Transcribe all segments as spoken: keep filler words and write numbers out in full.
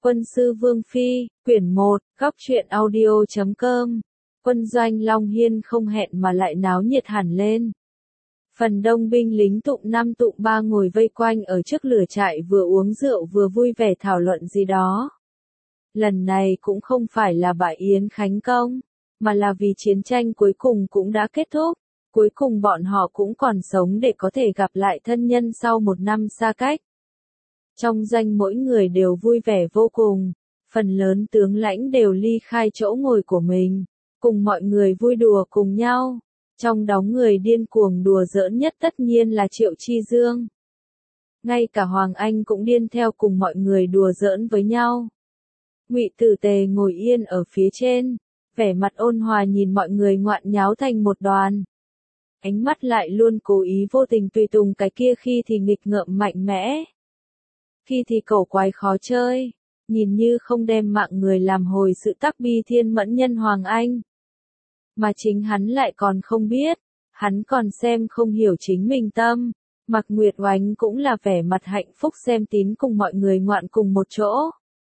Quân sư Vương Phi, quyển một, góc truyện audio chấm com. Quân doanh Long Hiên không hẹn mà lại náo nhiệt hẳn lên. Phần đông binh lính tụng năm tụng ba ngồi vây quanh ở trước lửa trại vừa uống rượu vừa vui vẻ thảo luận gì đó. Lần này cũng không phải là bãi yến khánh công, mà là vì chiến tranh cuối cùng cũng đã kết thúc. Cuối cùng bọn họ cũng còn sống để có thể gặp lại thân nhân sau một năm xa cách. Trong doanh mỗi người đều vui vẻ vô cùng, phần lớn tướng lãnh đều ly khai chỗ ngồi của mình, cùng mọi người vui đùa cùng nhau. Trong đó người điên cuồng đùa giỡn nhất tất nhiên là Triệu Chi Dương. Ngay cả Hoàng Anh cũng điên theo cùng mọi người đùa giỡn với nhau. Ngụy Tử Tề ngồi yên ở phía trên, vẻ mặt ôn hòa nhìn mọi người ngoạn nháo thành một đoàn. Ánh mắt lại luôn cố ý vô tình tùy tùng cái kia, khi thì nghịch ngợm mạnh mẽ, khi thì cổ quái khó chơi, nhìn như không đem mạng người làm hồi sự tắc bi thiên mẫn nhân Hoàng Anh. Mà chính hắn lại còn không biết, hắn còn xem không hiểu chính mình tâm. Mạc Nguyệt Oánh cũng là vẻ mặt hạnh phúc xem tín cùng mọi người ngoạn cùng một chỗ.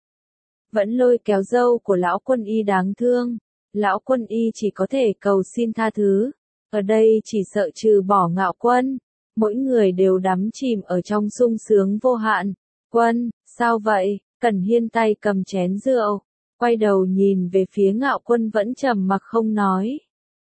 Vẫn lôi kéo dâu của lão Quân Y đáng thương, lão Quân Y chỉ có thể cầu xin tha thứ. Ở đây chỉ sợ trừ bỏ Ngạo Quân, mỗi người đều đắm chìm ở trong sung sướng vô hạn. Quân, sao vậy? Cẩn Hiên tay cầm chén rượu, quay đầu nhìn về phía Ngạo Quân vẫn trầm mặc không nói.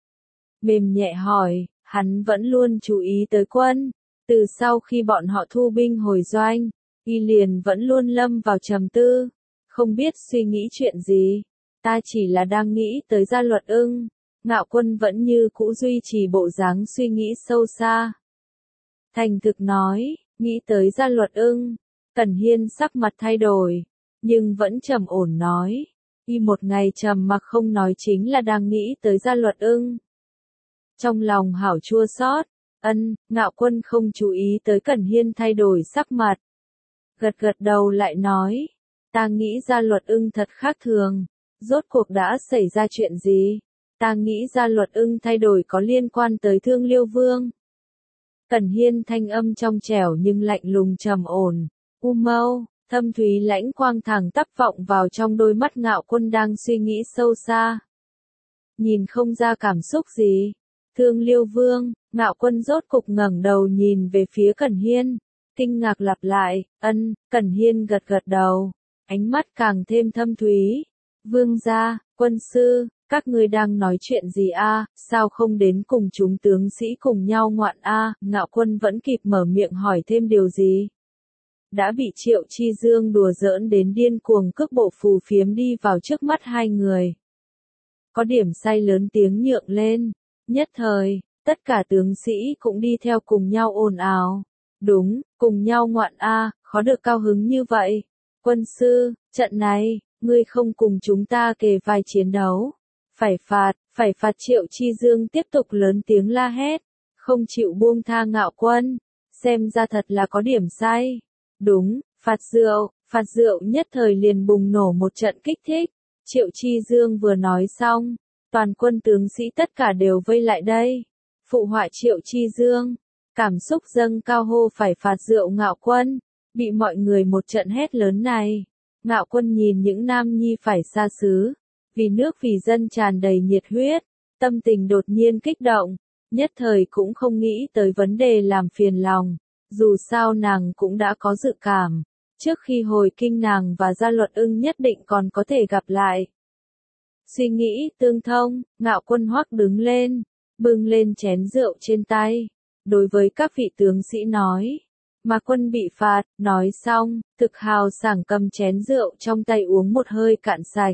Mềm nhẹ hỏi, hắn vẫn luôn chú ý tới Quân. Từ sau khi bọn họ thu binh hồi doanh, y liền vẫn luôn lâm vào trầm tư, không biết suy nghĩ chuyện gì. Ta chỉ là đang nghĩ tới Gia Luật Ưng. Ngạo Quân vẫn như cũ duy trì bộ dáng suy nghĩ sâu xa. Thành thực nói, nghĩ tới Gia Luật Ưng. Cẩn Hiên sắc mặt thay đổi, nhưng vẫn trầm ổn nói. Y một ngày trầm mặc không nói chính là đang nghĩ tới Gia Luật Ưng. Trong lòng hảo chua xót. Ân, Ngạo Quân không chú ý tới Cẩn Hiên thay đổi sắc mặt. Gật gật đầu lại nói, ta nghĩ Gia Luật Ưng thật khác thường. Rốt cuộc đã xảy ra chuyện gì? Ta nghĩ Gia Luật Ưng thay đổi có liên quan tới Thương Liêu Vương. Cẩn Hiên thanh âm trong trẻo nhưng lạnh lùng trầm ổn. U mâu, thâm thúy lãnh quang thẳng tắp vọng vào trong đôi mắt Ngạo Quân đang suy nghĩ sâu xa. Nhìn không ra cảm xúc gì. Thương Liêu Vương. Ngạo Quân rốt cục ngẩng đầu nhìn về phía Cẩn Hiên, kinh ngạc lặp lại. Ân. Cẩn Hiên gật gật đầu, ánh mắt càng thêm thâm thúy. Vương gia, quân sư, các ngươi đang nói chuyện gì a? Sao không đến cùng chúng tướng sĩ cùng nhau ngoạn a? Ngạo Quân vẫn kịp mở miệng hỏi thêm điều gì. Đã bị Triệu Chi Dương đùa giỡn đến điên cuồng cước bộ phù phiếm đi vào trước mắt hai người. Có điểm say lớn tiếng nhượng lên, nhất thời, tất cả tướng sĩ cũng đi theo cùng nhau ồn ào. Đúng, cùng nhau ngoạn a, khó được cao hứng như vậy. Quân sư, trận này, ngươi không cùng chúng ta kề vai chiến đấu. Phải phạt, phải phạt. Triệu Chi Dương tiếp tục lớn tiếng la hét, không chịu buông tha Ngạo Quân, xem ra thật là có điểm say. Đúng, phạt rượu, phạt rượu. Nhất thời liền bùng nổ một trận kích thích. Triệu Chi Dương vừa nói xong, toàn quân tướng sĩ tất cả đều vây lại đây. Phụ họa Triệu Chi Dương, cảm xúc dâng cao hô phải phạt rượu Ngạo Quân, bị mọi người một trận hét lớn này. Ngạo Quân nhìn những nam nhi phải xa xứ, vì nước vì dân tràn đầy nhiệt huyết, tâm tình đột nhiên kích động, nhất thời cũng không nghĩ tới vấn đề làm phiền lòng, dù sao nàng cũng đã có dự cảm, trước khi hồi kinh nàng và Gia Luật Ưng nhất định còn có thể gặp lại. Suy nghĩ tương thông, Ngạo Quân hoắc đứng lên, bưng lên chén rượu trên tay, đối với các vị tướng sĩ nói. Mà Quân bị phạt, nói xong, thực hào sảng cầm chén rượu trong tay uống một hơi cạn sạch.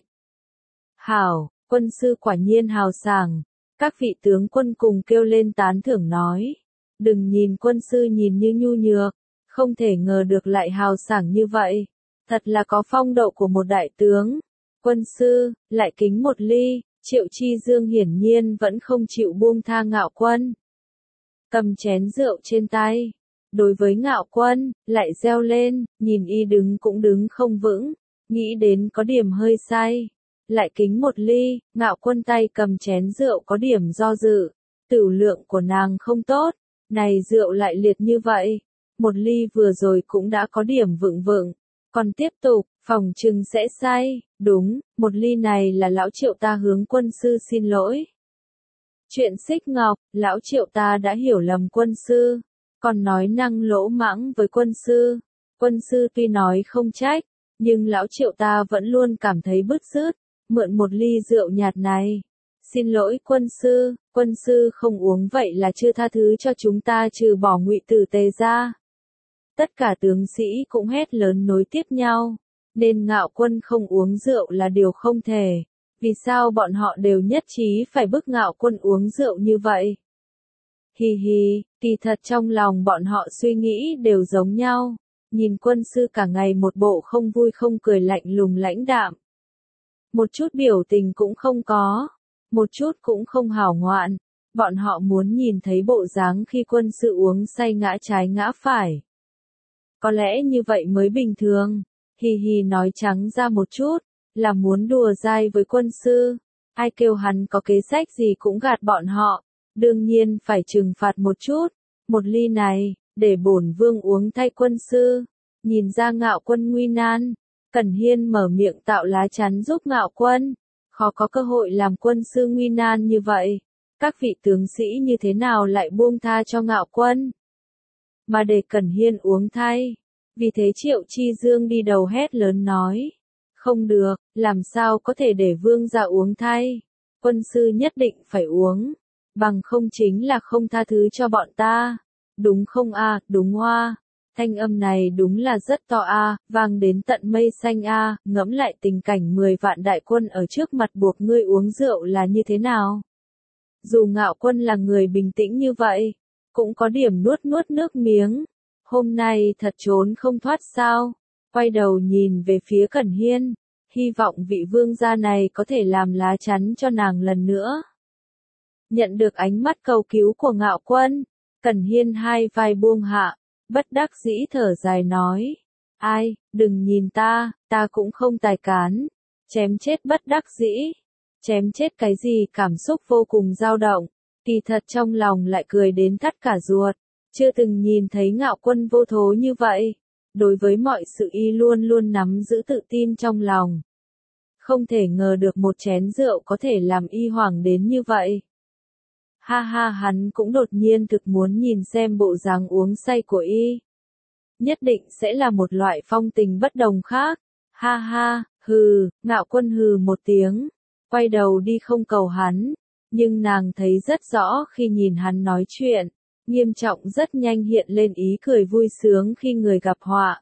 Hảo, quân sư quả nhiên hào sảng. Các vị tướng quân cùng kêu lên tán thưởng nói. Đừng nhìn quân sư nhìn như nhu nhược, không thể ngờ được lại hào sảng như vậy. Thật là có phong độ của một đại tướng. Quân sư, lại kính một ly. Triệu Chi Dương hiển nhiên vẫn không chịu buông tha Ngạo Quân. Cầm chén rượu trên tay. Đối với Ngạo Quân, lại reo lên, nhìn y đứng cũng đứng không vững, nghĩ đến có điểm hơi say. Lại kính một ly. Ngạo Quân tay cầm chén rượu có điểm do dự, tửu lượng của nàng không tốt, này rượu lại liệt như vậy. Một ly vừa rồi cũng đã có điểm vựng vựng, Còn tiếp tục, phòng trừng sẽ say, đúng, một ly này là lão Triệu ta hướng quân sư xin lỗi. Chuyện xích ngọc, lão Triệu ta đã hiểu lầm quân sư, còn nói năng lỗ mãng với quân sư. Quân sư tuy nói không trách, nhưng lão Triệu ta vẫn luôn cảm thấy bứt rứt, mượn một ly rượu nhạt này. Xin lỗi quân sư, quân sư không uống vậy là chưa tha thứ cho chúng ta trừ bỏ Ngụy Tử Tề ra. Tất cả tướng sĩ cũng hét lớn nối tiếp nhau, nên Ngạo Quân không uống rượu là điều không thể. Vì sao bọn họ đều nhất trí phải bức Ngạo Quân uống rượu như vậy? Hì hì, kỳ thật trong lòng bọn họ suy nghĩ đều giống nhau. Nhìn quân sư cả ngày một bộ không vui không cười lạnh lùng lãnh đạm. Một chút biểu tình cũng không có, một chút cũng không hào ngoạn. Bọn họ muốn nhìn thấy bộ dáng khi quân sư uống say ngã trái ngã phải. Có lẽ như vậy mới bình thường. Hì hì nói trắng ra một chút, là muốn đùa dai với quân sư. Ai kêu hắn có kế sách gì cũng gạt bọn họ. Đương nhiên phải trừng phạt một chút. Một ly này, để bổn vương uống thay quân sư. Nhìn ra Ngạo Quân nguy nan, Cẩn Hiên mở miệng tạo lá chắn giúp Ngạo Quân. Khó có cơ hội làm quân sư nguy nan như vậy. Các vị tướng sĩ như thế nào lại buông tha cho Ngạo Quân? Mà để Cẩn Hiên uống thay. Vì thế Triệu Chi Dương đi đầu hét lớn nói. Không được, làm sao có thể để vương gia uống thay. Quân sư nhất định phải uống. Bằng không chính là không tha thứ cho bọn ta. Đúng không a, à, đúng hoa. Thanh âm này đúng là rất to a, à, vang đến tận mây xanh a, à, ngẫm lại tình cảnh mười vạn đại quân ở trước mặt buộc ngươi uống rượu là như thế nào. Dù Ngạo Quân là người bình tĩnh như vậy, cũng có điểm nuốt nuốt nước miếng. Hôm nay thật trốn không thoát sao. Quay đầu nhìn về phía Cẩn Hiên, hy vọng vị vương gia này có thể làm lá chắn cho nàng lần nữa. Nhận được ánh mắt cầu cứu của Ngạo Quân, Cẩn Hiên hai vai buông hạ, bất đắc dĩ thở dài nói. Ai, đừng nhìn ta, ta cũng không tài cán. Chém chết bất đắc dĩ. Chém chết cái gì cảm xúc vô cùng dao động. Kỳ thật trong lòng lại cười đến thắt cả ruột. Chưa từng nhìn thấy Ngạo Quân vô thố như vậy. Đối với mọi sự y luôn luôn nắm giữ tự tin trong lòng. Không thể ngờ được một chén rượu có thể làm y hoảng đến như vậy. Ha ha, hắn cũng đột nhiên thực muốn nhìn xem bộ dáng uống say của y. Nhất định sẽ là một loại phong tình bất đồng khác. Ha ha, hừ, Ngạo Quân hừ một tiếng. Quay đầu đi không cầu hắn. Nhưng nàng thấy rất rõ khi nhìn hắn nói chuyện. Nghiêm trọng rất nhanh hiện lên ý cười vui sướng khi người gặp họa.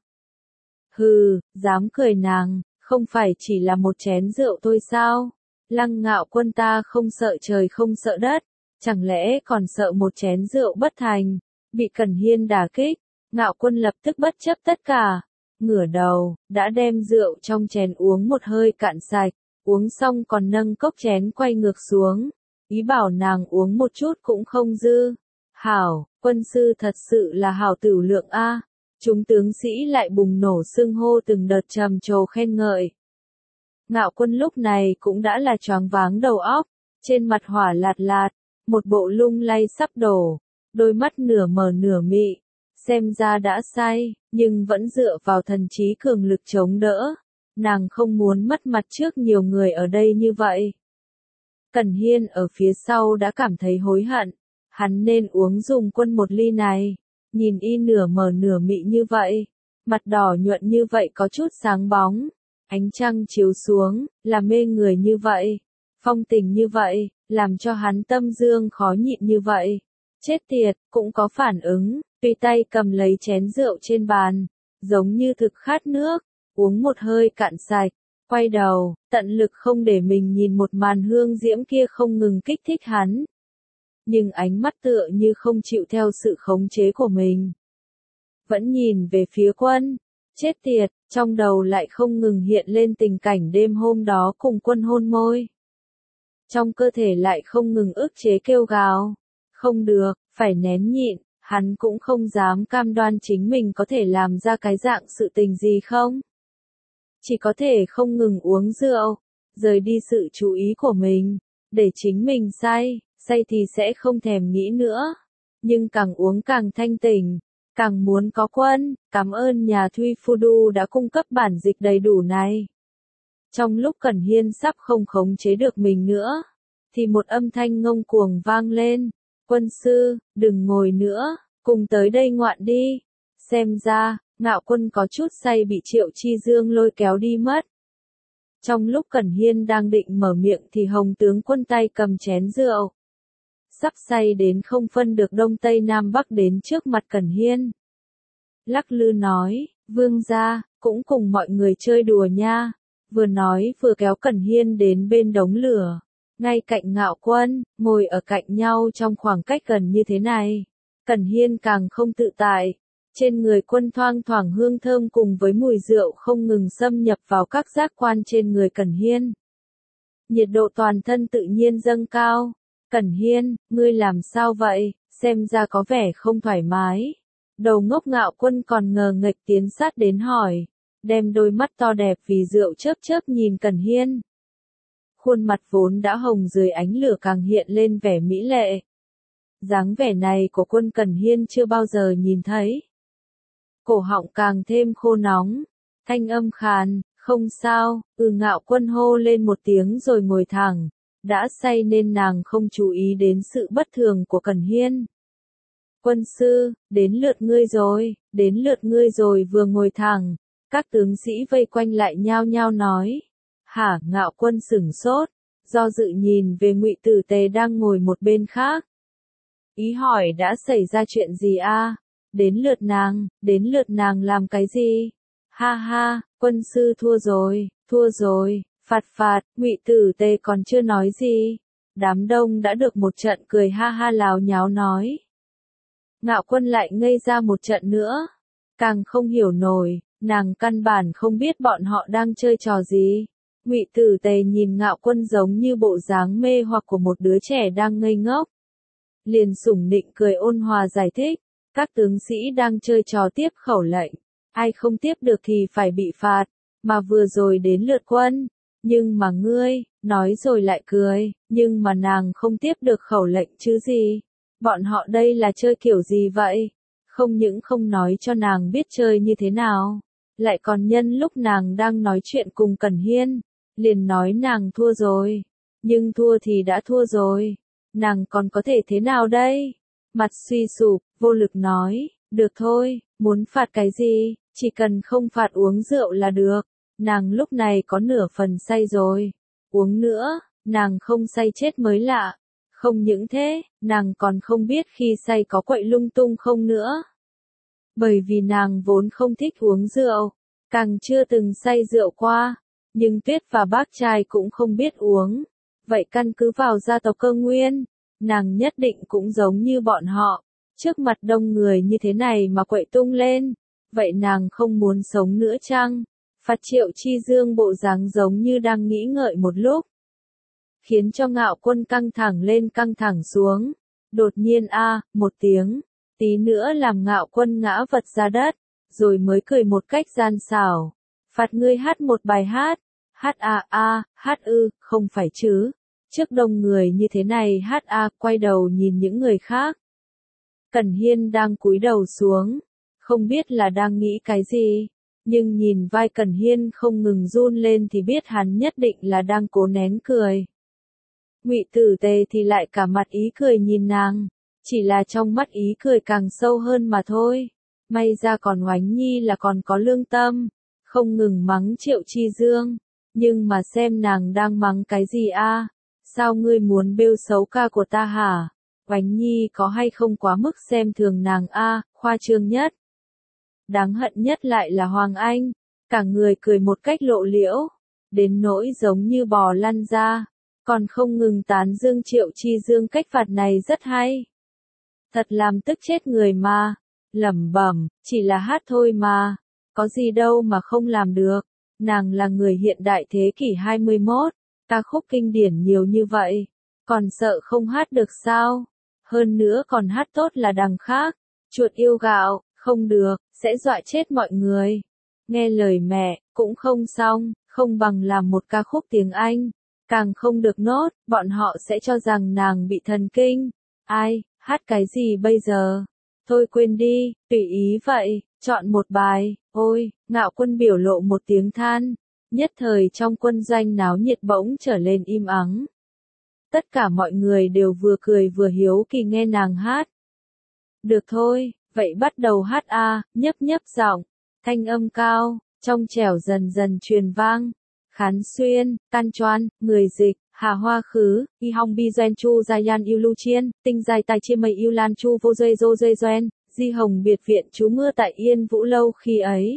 Hừ, dám cười nàng, không phải chỉ là một chén rượu thôi sao? Lăng Ngạo Quân ta không sợ trời không sợ đất, chẳng lẽ còn sợ một chén rượu bất thành, bị Cẩn Hiên đả kích, Ngạo Quân lập tức bất chấp tất cả, ngửa đầu, đã đem rượu trong chén uống một hơi cạn sạch, uống xong còn nâng cốc chén quay ngược xuống, ý bảo nàng uống một chút cũng không dư. Hảo, quân sư thật sự là hảo tửu lượng a. Chúng tướng sĩ lại bùng nổ xưng hô từng đợt trầm trồ khen ngợi. Ngạo Quân lúc này cũng đã là choáng váng đầu óc, trên mặt hỏa lạt lạt, một bộ lung lay sắp đổ, đôi mắt nửa mờ nửa mị, xem ra đã say, nhưng vẫn dựa vào thần trí cường lực chống đỡ. Nàng không muốn mất mặt trước nhiều người ở đây như vậy. Cẩn Hiên ở phía sau đã cảm thấy hối hận. Hắn nên uống dùng quân một ly này. Nhìn y nửa mờ nửa mị như vậy. Mặt đỏ nhuận như vậy có chút sáng bóng. Ánh trăng chiếu xuống, là mê người như vậy. Phong tình như vậy, làm cho hắn tâm dương khó nhịn như vậy. Chết tiệt, cũng có phản ứng, tùy tay cầm lấy chén rượu trên bàn. Giống như thực khát nước, uống một hơi cạn sạch. Quay đầu, tận lực không để mình nhìn một màn hương diễm kia không ngừng kích thích hắn. Nhưng ánh mắt tựa như không chịu theo sự khống chế của mình. Vẫn nhìn về phía Quân. Chết tiệt, trong đầu lại không ngừng hiện lên tình cảnh đêm hôm đó cùng Quân hôn môi. Trong cơ thể lại không ngừng ức chế kêu gào. Không được, phải nén nhịn, hắn cũng không dám cam đoan chính mình có thể làm ra cái dạng sự tình gì không. Chỉ có thể không ngừng uống rượu, rời đi sự chú ý của mình, để chính mình say. Say thì sẽ không thèm nghĩ nữa, nhưng càng uống càng thanh tỉnh, Càng muốn có quân, cảm ơn nhà Thuy Fudu đã cung cấp bản dịch đầy đủ này. Trong lúc Cẩn Hiên sắp không khống chế được mình nữa, thì một âm thanh ngông cuồng vang lên. Quân sư, đừng ngồi nữa, cùng tới đây ngoạn đi. Xem ra, Ngạo Quân có chút say bị Triệu Chi Dương lôi kéo đi mất. Trong lúc Cẩn Hiên đang định mở miệng thì Hồng tướng quân tay cầm chén rượu. Sắp say đến không phân được đông tây nam bắc đến trước mặt Cẩn Hiên. Lắc lư nói, vương gia, cũng cùng mọi người chơi đùa nha. Vừa nói vừa kéo Cẩn Hiên đến bên đống lửa. Ngay cạnh Ngạo Quân, ngồi ở cạnh nhau trong khoảng cách gần như thế này. Cẩn Hiên càng không tự tại. Trên người quân thoang thoảng hương thơm cùng với mùi rượu không ngừng xâm nhập vào các giác quan trên người Cẩn Hiên. Nhiệt độ toàn thân tự nhiên dâng cao. Cẩn Hiên, ngươi làm sao vậy, xem ra có vẻ không thoải mái. Đầu ngốc Ngạo Quân còn ngờ nghệch tiến sát đến hỏi, đem đôi mắt to đẹp vì rượu chớp chớp nhìn Cẩn Hiên. Khuôn mặt vốn đã hồng dưới ánh lửa càng hiện lên vẻ mỹ lệ. Dáng vẻ này của Quân Cẩn Hiên chưa bao giờ nhìn thấy. Cổ họng càng thêm khô nóng, thanh âm khàn, không sao, ừ Ngạo Quân hô lên một tiếng rồi ngồi thẳng, đã say nên nàng không chú ý đến sự bất thường của Cẩn Hiên. Quân sư, đến lượt ngươi rồi, đến lượt ngươi rồi vừa ngồi thẳng, các tướng sĩ vây quanh lại nhao nhao nói. Hả, Ngạo Quân sửng sốt, do dự nhìn về Ngụy Tử Tề đang ngồi một bên khác. Ý hỏi đã xảy ra chuyện gì a? Đến lượt nàng, đến lượt nàng làm cái gì? Ha ha, quân sư thua rồi, thua rồi, phạt phạt, Ngụy Tử Tề còn chưa nói gì. Đám đông đã được một trận cười ha ha láo nháo nói. Ngạo Quân lại ngây ra một trận nữa. Càng không hiểu nổi, nàng căn bản không biết bọn họ đang chơi trò gì. Ngụy Tử Tề nhìn Ngạo Quân giống như bộ dáng mê hoặc của một đứa trẻ đang ngây ngốc. Liền sủng nịnh cười ôn hòa giải thích, các tướng sĩ đang chơi trò tiếp khẩu lệnh, ai không tiếp được thì phải bị phạt, mà vừa rồi đến lượt Quân, nhưng mà ngươi, nói rồi lại cười, nhưng mà nàng không tiếp được khẩu lệnh chứ gì, bọn họ đây là chơi kiểu gì vậy, không những không nói cho nàng biết chơi như thế nào, lại còn nhân lúc nàng đang nói chuyện cùng Cẩn Hiên, liền nói nàng thua rồi, nhưng thua thì đã thua rồi, nàng còn có thể thế nào đây? Mặt suy sụp, vô lực nói, được thôi, muốn phạt cái gì, chỉ cần không phạt uống rượu là được, nàng lúc này có nửa phần say rồi, uống nữa, nàng không say chết mới lạ, không những thế, nàng còn không biết khi say có quậy lung tung không nữa. Bởi vì nàng vốn không thích uống rượu, càng chưa từng say rượu qua, nhưng Tuyết và bác trai cũng không biết uống, vậy căn cứ vào gia tộc Cơ Nguyên, nàng nhất định cũng giống như bọn họ, trước mặt đông người như thế này mà quậy tung lên, vậy nàng không muốn sống nữa chăng? Phạt Triệu Chi Dương bộ dáng giống như đang nghĩ ngợi một lúc, khiến cho Ngạo Quân căng thẳng lên căng thẳng xuống, đột nhiên a, một tiếng, tí nữa làm Ngạo Quân ngã vật ra đất, rồi mới cười một cách gian xảo, phạt ngươi hát một bài hát, hát a a, hát ư, không phải chứ. Trước đông người như thế này hát a, quay đầu nhìn những người khác. Cẩn Hiên đang cúi đầu xuống, không biết là đang nghĩ cái gì, nhưng nhìn vai Cẩn Hiên không ngừng run lên thì biết hắn nhất định là đang cố nén cười. Ngụy Tử Tề thì lại cả mặt ý cười nhìn nàng, chỉ là trong mắt ý cười càng sâu hơn mà thôi. May ra còn Oánh Nhi là còn có lương tâm, không ngừng mắng Triệu Chi Dương, nhưng mà xem nàng đang mắng cái gì a? Sao ngươi muốn bêu xấu ca của ta hả? Oánh Nhi có hay không quá mức xem thường nàng a, khoa trương nhất. Đáng hận nhất lại là Hoàng Anh, cả người cười một cách lộ liễu, đến nỗi giống như bò lăn ra, còn không ngừng tán dương Triệu Chi Dương cách phạt này rất hay. Thật làm tức chết người mà, lẩm bẩm, chỉ là hát thôi mà, có gì đâu mà không làm được, nàng là người hiện đại thế kỷ hai mươi mốt. Ca khúc kinh điển nhiều như vậy, còn sợ không hát được sao? Hơn nữa còn hát tốt là đằng khác, chuột yêu gạo, không được, sẽ dọa chết mọi người. Nghe lời mẹ, cũng không xong, không bằng làm một ca khúc tiếng Anh, càng không được nốt, bọn họ sẽ cho rằng nàng bị thần kinh. Ai, hát cái gì bây giờ? Thôi quên đi, tùy ý vậy, chọn một bài, ôi, Ngạo Quân biểu lộ một tiếng than. Nhất thời trong quân doanh náo nhiệt bỗng trở lên im ắng. Tất cả mọi người đều vừa cười vừa hiếu kỳ nghe nàng hát. Được thôi, vậy bắt đầu hát a, nhấp nhấp giọng, thanh âm cao, trong trẻo dần dần truyền vang. Khán xuyên, can choan, người dịch, hà hoa khứ, y hong bi doen chu gia yan yêu lưu chiên, tinh dài tài chia mây yêu lan chu vô dây dô dây doen, di hồng biệt viện trú mưa tại yên vũ lâu khi ấy.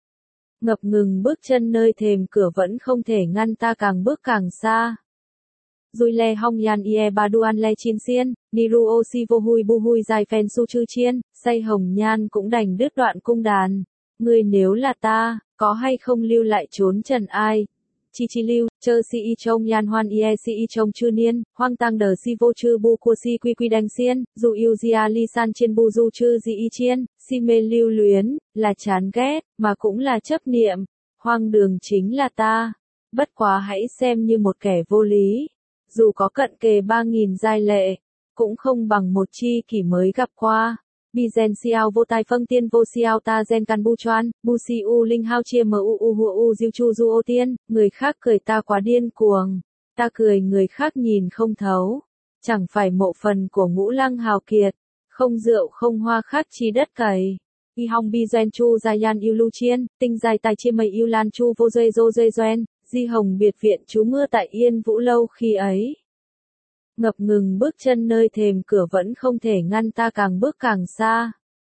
Ngập ngừng bước chân nơi thềm cửa vẫn không thể ngăn ta càng bước càng xa. Dùi le hong yan ie ba duan le chin xiên, niru o si vô hui bu hui dài phen su chư chiên, say hồng nhan cũng đành đứt đoạn cung đàn. Ngươi nếu là ta, có hay không lưu lại trốn trần ai? Chi chi lưu, chơ si y trông yan hoan ie si y trông chư niên, hoang tăng đờ si vô chư bu cua si quy quy đanh xiên, dù yêu dia li san chiên bu du chư di y chiên, si mê lưu luyến, là chán ghét, mà cũng là chấp niệm. Hoang đường chính là ta. Bất quá hãy xem như một kẻ vô lý. Dù có cận kề ba nghìn giai lệ, cũng không bằng một chi kỷ mới gặp qua. Bi gen xiao vô tai phân tiên vô xiao ta gen can bu choan, bu si u linh hao chia mu u hua u diêu chu du ô tiên, người khác cười ta quá điên cuồng, ta cười người khác nhìn không thấu. Chẳng phải mộ phần của ngũ lăng hào kiệt, không rượu không hoa khác chi đất cày. Y hong bi gen chu gia yan yêu lưu chiên, tinh dài tài chia mây yêu lan chu vô dây dô dây doen, di hồng biệt viện trú mưa tại yên vũ lâu khi ấy. Ngập ngừng bước chân nơi thềm cửa vẫn không thể ngăn ta càng bước càng xa.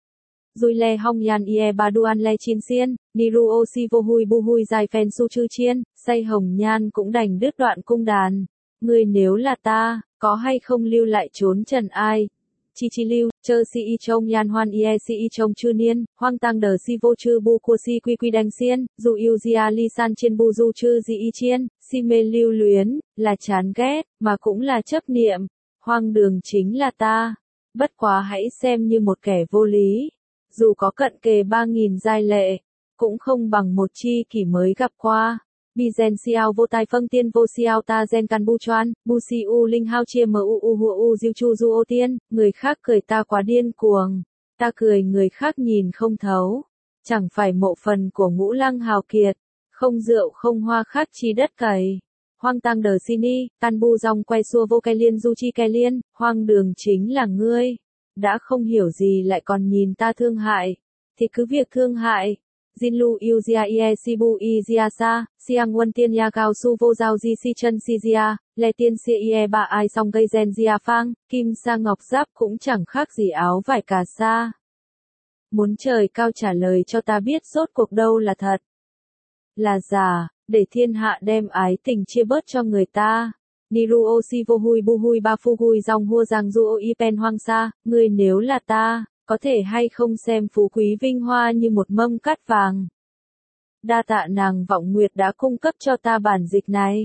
Dùi le hong yan ie ba duan le chin xiên, niru o si vô hui bu hui dài phen su chư chiên, say hồng nhan cũng đành đứt đoạn cung đàn. Ngươi nếu là ta, có hay không lưu lại trốn trần ai? Chi chi lưu, chơ si y trông yan hoan ie si y trông chư niên, hoang tăng đờ si vô chư bu cua si quy quy đanh xiên, dù yêu dia li san chiên bu du chư di y chiên, si mê lưu luyến, là chán ghét, mà cũng là chấp niệm. Hoang đường chính là ta. Bất quá hãy xem như một kẻ vô lý. Dù có cận kề ba nghìn giai lệ, cũng không bằng một chi kỷ mới gặp qua. Bi gen xiao vô tai phân tiên vô xiao ta gen can bu choan, bu si u linh hao chia mu u hua u diêu chu du ô tiên, người khác cười ta quá điên cuồng, ta cười người khác nhìn không thấu. Chẳng phải mộ phần của ngũ lăng hào kiệt, không rượu không hoa khác chi đất cày. Hoang tăng đờ sini, can bu dòng quay xua vô cây liên du chi cây liên, hoang đường chính là ngươi. Đã không hiểu gì lại còn nhìn ta thương hại, thì cứ việc thương hại. Jinlu Uzia Ie Sibu Izia Sa, Siang Won Tiên Ya Cao Su Vô Giao Di Si Chân Si Jia, Lê Tiên Si Ie Ba Ai Song Gây Gen Jia Phang, Kim Sa Ngọc Giáp cũng chẳng khác gì áo vải cà sa. Muốn trời cao trả lời cho ta biết rốt cuộc đâu là thật, là giả, để thiên hạ đem ái tình chia bớt cho người ta. Niru O Si Vô Hui Bu Hui Ba Phu Hui Dòng Hua Giang Du O Y Pen Hoang Sa, ngươi nếu là ta, có thể hay không xem phú quý vinh hoa như một mâm cát vàng. Đa tạ nàng Vọng Nguyệt đã cung cấp cho ta bản dịch này.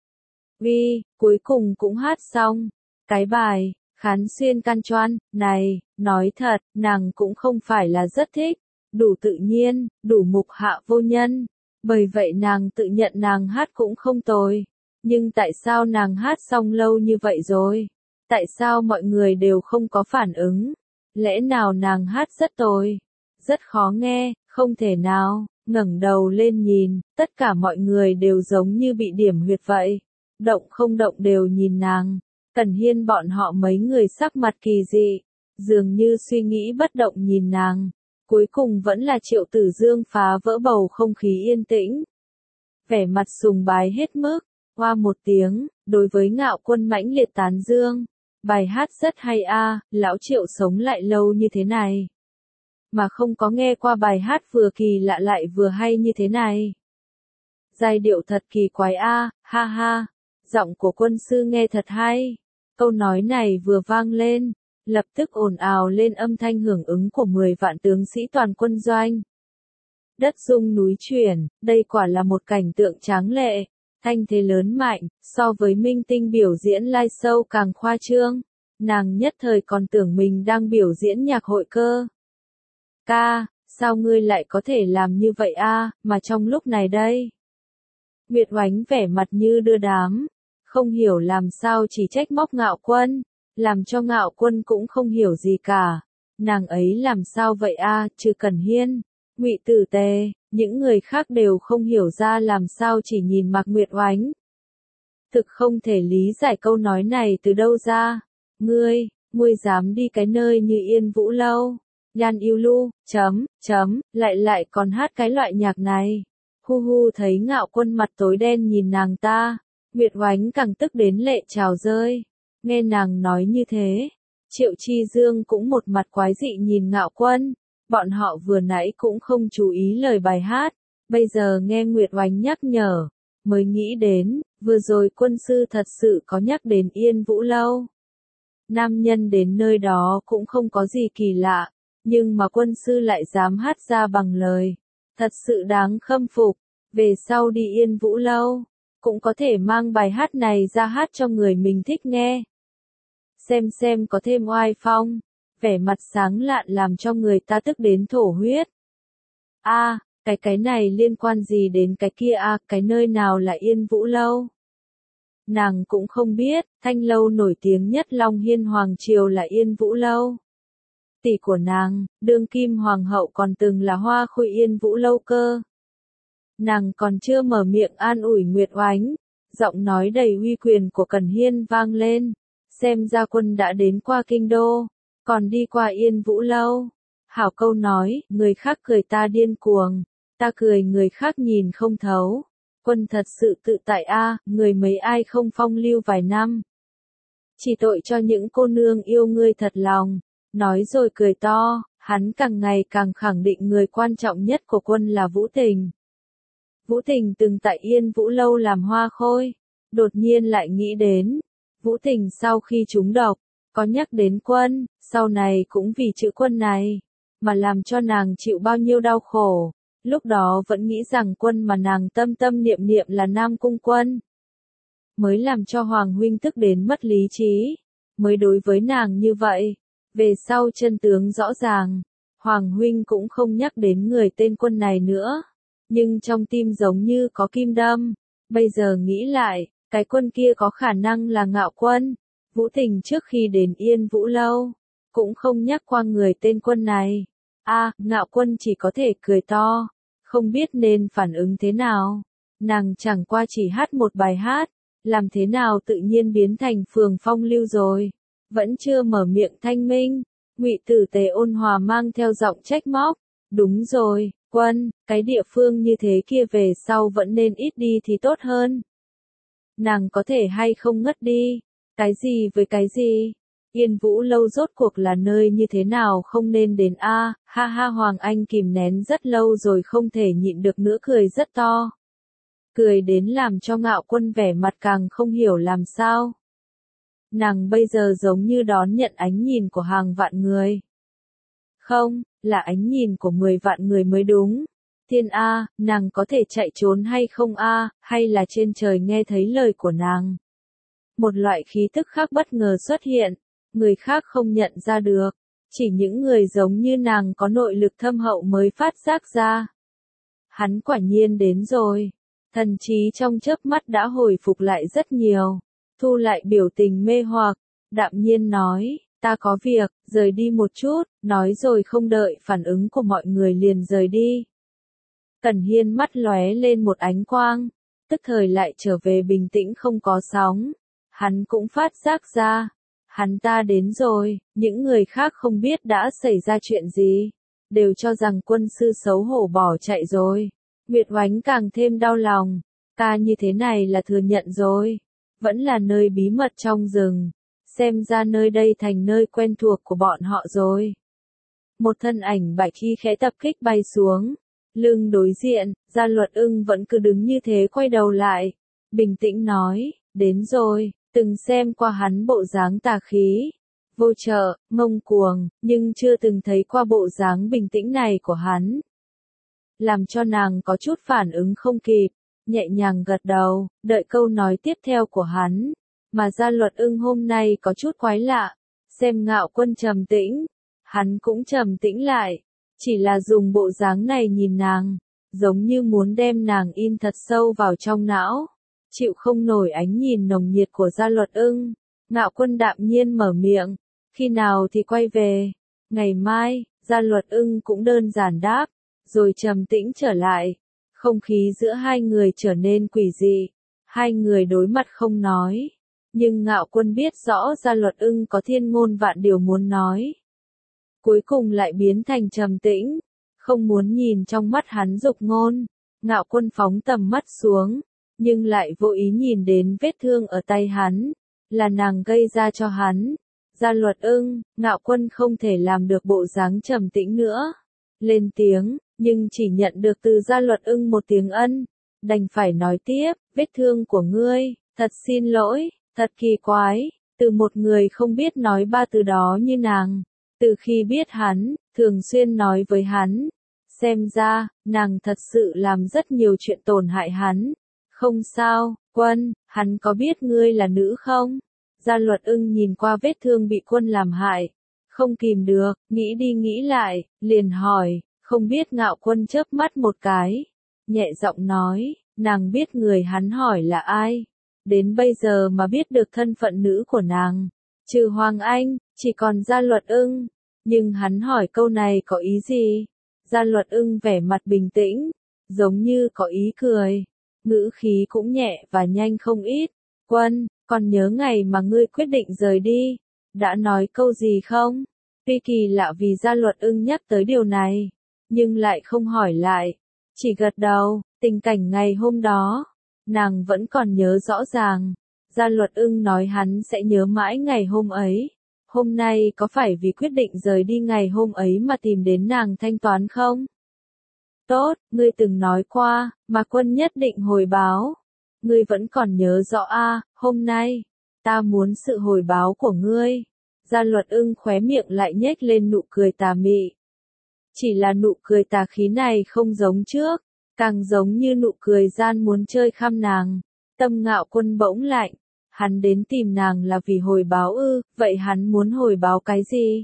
Vi, cuối cùng cũng hát xong. Cái bài, Khán xuyên can choan, này, nói thật, nàng cũng không phải là rất thích. Đủ tự nhiên, đủ mục hạ vô nhân. Bởi vậy nàng tự nhận nàng hát cũng không tồi. Nhưng tại sao nàng hát xong lâu như vậy rồi? Tại sao mọi người đều không có phản ứng? Lẽ nào nàng hát rất tồi? Rất khó nghe, không thể nào. Ngẩng đầu lên nhìn, tất cả mọi người đều giống như bị điểm huyệt vậy. Động không động đều nhìn nàng. Cẩn Hiên bọn họ mấy người sắc mặt kỳ dị, dường như suy nghĩ bất động nhìn nàng. Cuối cùng vẫn là Triệu Tử Dương phá vỡ bầu không khí yên tĩnh. Vẻ mặt sùng bái hết mức, hoa một tiếng, đối với Ngạo Quân mãnh liệt tán dương. Bài hát rất hay a, lão Triệu sống lại lâu như thế này. Mà không có nghe qua bài hát vừa kỳ lạ lại vừa hay như thế này. Giai điệu thật kỳ quái a, ha ha. Giọng của quân sư nghe thật hay. Câu nói này vừa vang lên, lập tức ồn ào lên âm thanh hưởng ứng của mười vạn tướng sĩ toàn quân doanh. Đất rung núi chuyển, đây quả là một cảnh tượng tráng lệ, thanh thế lớn mạnh, so với minh tinh biểu diễn live show càng khoa trương. Nàng nhất thời còn tưởng mình đang biểu diễn nhạc hội cơ. Ca, sao ngươi lại có thể làm như vậy a, mà trong lúc này đây? Nguyệt Oánh vẻ mặt như đưa đám, không hiểu làm sao chỉ trách móc Ngạo Quân, làm cho Ngạo Quân cũng không hiểu gì cả. Nàng ấy làm sao vậy a, Trừ Cẩn Hiên, Ngụy Tử Tề, những người khác đều không hiểu ra làm sao chỉ nhìn Mạc Nguyệt Oánh. Thực không thể lý giải câu nói này từ đâu ra. Ngươi, ngươi dám đi cái nơi như Yên Vũ Lâu, Nhan Yêu Lu, chấm, chấm, lại lại còn hát cái loại nhạc này. Hu hu thấy Ngạo Quân mặt tối đen nhìn nàng ta, Nguyệt Oánh càng tức đến lệ trào rơi. Nghe nàng nói như thế, Triệu Chi Dương cũng một mặt quái dị nhìn Ngạo Quân. Bọn họ vừa nãy cũng không chú ý lời bài hát, bây giờ nghe Nguyệt Oánh nhắc nhở, mới nghĩ đến, vừa rồi quân sư thật sự có nhắc đến Yên Vũ Lâu. Nam nhân đến nơi đó cũng không có gì kỳ lạ, nhưng mà quân sư lại dám hát ra bằng lời. Thật sự đáng khâm phục, về sau đi Yên Vũ Lâu, cũng có thể mang bài hát này ra hát cho người mình thích nghe. Xem xem có thêm oai phong, vẻ mặt sáng lạn làm cho người ta tức đến thổ huyết. A, à, cái cái này liên quan gì đến cái kia a, à, cái nơi nào là Yên Vũ Lâu? Nàng cũng không biết, thanh lâu nổi tiếng nhất Long Hiên Hoàng Triều là Yên Vũ Lâu. Tỷ của nàng, đương kim hoàng hậu còn từng là Hoa Khôi Yên Vũ Lâu cơ. Nàng còn chưa mở miệng an ủi Nguyệt Oánh, giọng nói đầy uy quyền của Cẩn Hiên vang lên, xem ra quân đã đến qua kinh đô, còn đi qua Yên Vũ Lâu. Hảo câu nói, người khác cười ta điên cuồng, ta cười người khác nhìn không thấu. Quân thật sự tự tại a, à, người mấy ai không phong lưu vài năm. Chỉ tội cho những cô nương yêu ngươi thật lòng. Nói rồi cười to, hắn càng ngày càng khẳng định người quan trọng nhất của quân là Vũ Tình. Vũ Tình từng tại Yên Vũ Lâu làm hoa khôi, đột nhiên lại nghĩ đến, Vũ Tình sau khi trúng độc, có nhắc đến quân, sau này cũng vì chữ quân này, mà làm cho nàng chịu bao nhiêu đau khổ. Lúc đó vẫn nghĩ rằng quân mà nàng tâm tâm niệm niệm là Nam Cung Quân. Mới làm cho Hoàng huynh tức đến mất lý trí, mới đối với nàng như vậy. Về sau chân tướng rõ ràng, Hoàng huynh cũng không nhắc đến người tên quân này nữa. Nhưng trong tim giống như có kim đâm. Bây giờ nghĩ lại, cái quân kia có khả năng là Ngạo Quân. Vũ Tình trước khi đến Yên Vũ Lâu, cũng không nhắc qua người tên quân này. A, à, Ngạo Quân chỉ có thể cười to, không biết nên phản ứng thế nào. Nàng chẳng qua chỉ hát một bài hát, làm thế nào tự nhiên biến thành phường phong lưu rồi. Vẫn chưa mở miệng thanh minh, Ngụy Tử Tề ôn hòa mang theo giọng trách móc. Đúng rồi, quân, cái địa phương như thế kia về sau vẫn nên ít đi thì tốt hơn. Nàng có thể hay không ngất đi, cái gì với cái gì? Yên Vũ Lâu rốt cuộc là nơi như thế nào không nên đến a, à, ha ha Hoàng Anh kìm nén rất lâu rồi không thể nhịn được nữa cười rất to. Cười đến làm cho Ngạo Quân vẻ mặt càng không hiểu làm sao. Nàng bây giờ giống như đón nhận ánh nhìn của hàng vạn người. Không, là ánh nhìn của mười vạn người mới đúng. Thiên A, nàng có thể chạy trốn hay không A, hay là trên trời nghe thấy lời của nàng. Một loại khí tức khác bất ngờ xuất hiện, người khác không nhận ra được, chỉ những người giống như nàng có nội lực thâm hậu mới phát giác ra. Hắn quả nhiên đến rồi, thần trí trong chớp mắt đã hồi phục lại rất nhiều, thu lại biểu tình mê hoặc, đạm nhiên nói, ta có việc, rời đi một chút, nói rồi không đợi phản ứng của mọi người liền rời đi. Cẩn Hiên mắt lóe lên một ánh quang, tức thời lại trở về bình tĩnh không có sóng. Hắn cũng phát giác ra, hắn ta đến rồi, những người khác không biết đã xảy ra chuyện gì, đều cho rằng quân sư xấu hổ bỏ chạy rồi. Nguyệt Oánh càng thêm đau lòng, ta như thế này là thừa nhận rồi, vẫn là nơi bí mật trong rừng, xem ra nơi đây thành nơi quen thuộc của bọn họ rồi. Một thân ảnh bạch y khẽ tập kích bay xuống, lưng đối diện, Gia Luật Ưng vẫn cứ đứng như thế quay đầu lại, bình tĩnh nói, đến rồi. Từng xem qua hắn bộ dáng tà khí, vô trợ, ngông cuồng, nhưng chưa từng thấy qua bộ dáng bình tĩnh này của hắn. Làm cho nàng có chút phản ứng không kịp, nhẹ nhàng gật đầu, đợi câu nói tiếp theo của hắn. Mà Gia Luật Ưng hôm nay có chút quái lạ, xem Ngạo Quân trầm tĩnh, hắn cũng trầm tĩnh lại, chỉ là dùng bộ dáng này nhìn nàng, giống như muốn đem nàng in thật sâu vào trong não. Chịu không nổi ánh nhìn nồng nhiệt của Gia Luật Ưng, Ngạo Quân đạm nhiên mở miệng, khi nào thì quay về. Ngày mai, Gia Luật Ưng cũng đơn giản đáp, rồi trầm tĩnh trở lại. Không khí giữa hai người trở nên quỷ dị. Hai người đối mặt không nói. Nhưng Ngạo Quân biết rõ Gia Luật Ưng có thiên ngôn vạn điều muốn nói. Cuối cùng lại biến thành trầm tĩnh. Không muốn nhìn trong mắt hắn dục ngôn. Ngạo Quân phóng tầm mắt xuống. Nhưng lại vô ý nhìn đến vết thương ở tay hắn. Là nàng gây ra cho hắn. Gia Luật Ưng, Ngạo Quân không thể làm được bộ dáng trầm tĩnh nữa. Lên tiếng, nhưng chỉ nhận được từ Gia Luật Ưng một tiếng ân. Đành phải nói tiếp, vết thương của ngươi, thật xin lỗi, thật kỳ quái, từ một người không biết nói ba từ đó như nàng. Từ khi biết hắn, thường xuyên nói với hắn. Xem ra, nàng thật sự làm rất nhiều chuyện tổn hại hắn. Không sao, Quân, hắn có biết ngươi là nữ không? Gia Luật Ưng nhìn qua vết thương bị Quân làm hại. Không kìm được, nghĩ đi nghĩ lại, liền hỏi, không biết. Ngạo Quân chớp mắt một cái. Nhẹ giọng nói, nàng biết người hắn hỏi là ai. Đến bây giờ mà biết được thân phận nữ của nàng. Trừ Hoàng Anh, chỉ còn Gia Luật Ưng. Nhưng hắn hỏi câu này có ý gì? Gia Luật Ưng vẻ mặt bình tĩnh, giống như có ý cười. Ngữ khí cũng nhẹ và nhanh không ít. Quân, còn nhớ ngày mà ngươi quyết định rời đi, đã nói câu gì không? Tuy kỳ lạ vì Gia Luật Ưng nhắc tới điều này, nhưng lại không hỏi lại. Chỉ gật đầu, tình cảnh ngày hôm đó, nàng vẫn còn nhớ rõ ràng. Gia Luật Ưng nói hắn sẽ nhớ mãi ngày hôm ấy. Hôm nay có phải vì quyết định rời đi ngày hôm ấy mà tìm đến nàng thanh toán không? Tốt, ngươi từng nói qua, mà Quân nhất định hồi báo. Ngươi vẫn còn nhớ rõ a, à, hôm nay, ta muốn sự hồi báo của ngươi. Gia Luật Ưng khóe miệng lại nhếch lên nụ cười tà mị. Chỉ là nụ cười tà khí này không giống trước, càng giống như nụ cười gian muốn chơi khăm nàng. Tâm Ngạo Quân bỗng lạnh, hắn đến tìm nàng là vì hồi báo ư, vậy hắn muốn hồi báo cái gì?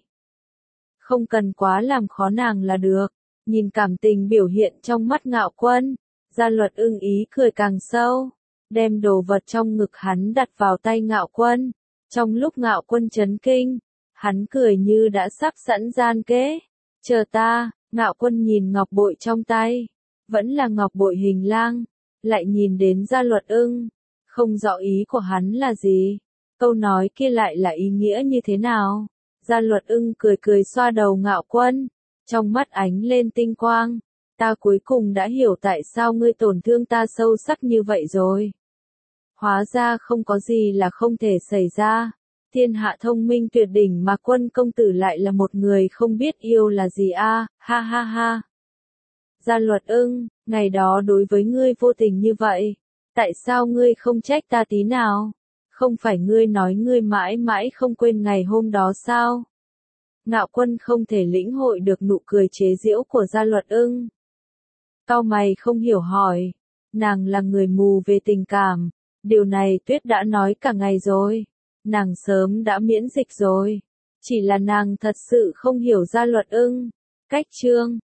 Không cần quá làm khó nàng là được. Nhìn cảm tình biểu hiện trong mắt Ngạo Quân, Gia Luật Ưng ý cười càng sâu, đem đồ vật trong ngực hắn đặt vào tay Ngạo Quân. Trong lúc Ngạo Quân chấn kinh, hắn cười như đã sắp sẵn gian kế. Chờ ta. Ngạo Quân nhìn ngọc bội trong tay, vẫn là ngọc bội hình lang, lại nhìn đến Gia Luật Ưng, không rõ ý của hắn là gì, câu nói kia lại là ý nghĩa như thế nào. Gia Luật Ưng cười cười xoa đầu Ngạo Quân, trong mắt ánh lên tinh quang. Ta cuối cùng đã hiểu tại sao ngươi tổn thương ta sâu sắc như vậy rồi. Hóa ra không có gì là không thể xảy ra. Thiên hạ thông minh tuyệt đỉnh mà Quân công tử lại là một người không biết yêu là gì a, à, ha ha ha. Gia Luật Ưng, ngày đó đối với ngươi vô tình như vậy, tại sao ngươi không trách ta tí nào? Không phải ngươi nói ngươi mãi mãi không quên ngày hôm đó sao? Ngạo Quân không thể lĩnh hội được nụ cười chế giễu của Gia Luật Ưng. Cau mày không hiểu hỏi, nàng là người mù về tình cảm, điều này Tuyết đã nói cả ngày rồi. Nàng sớm đã miễn dịch rồi. Chỉ là nàng thật sự không hiểu Gia Luật Ưng. Cách chương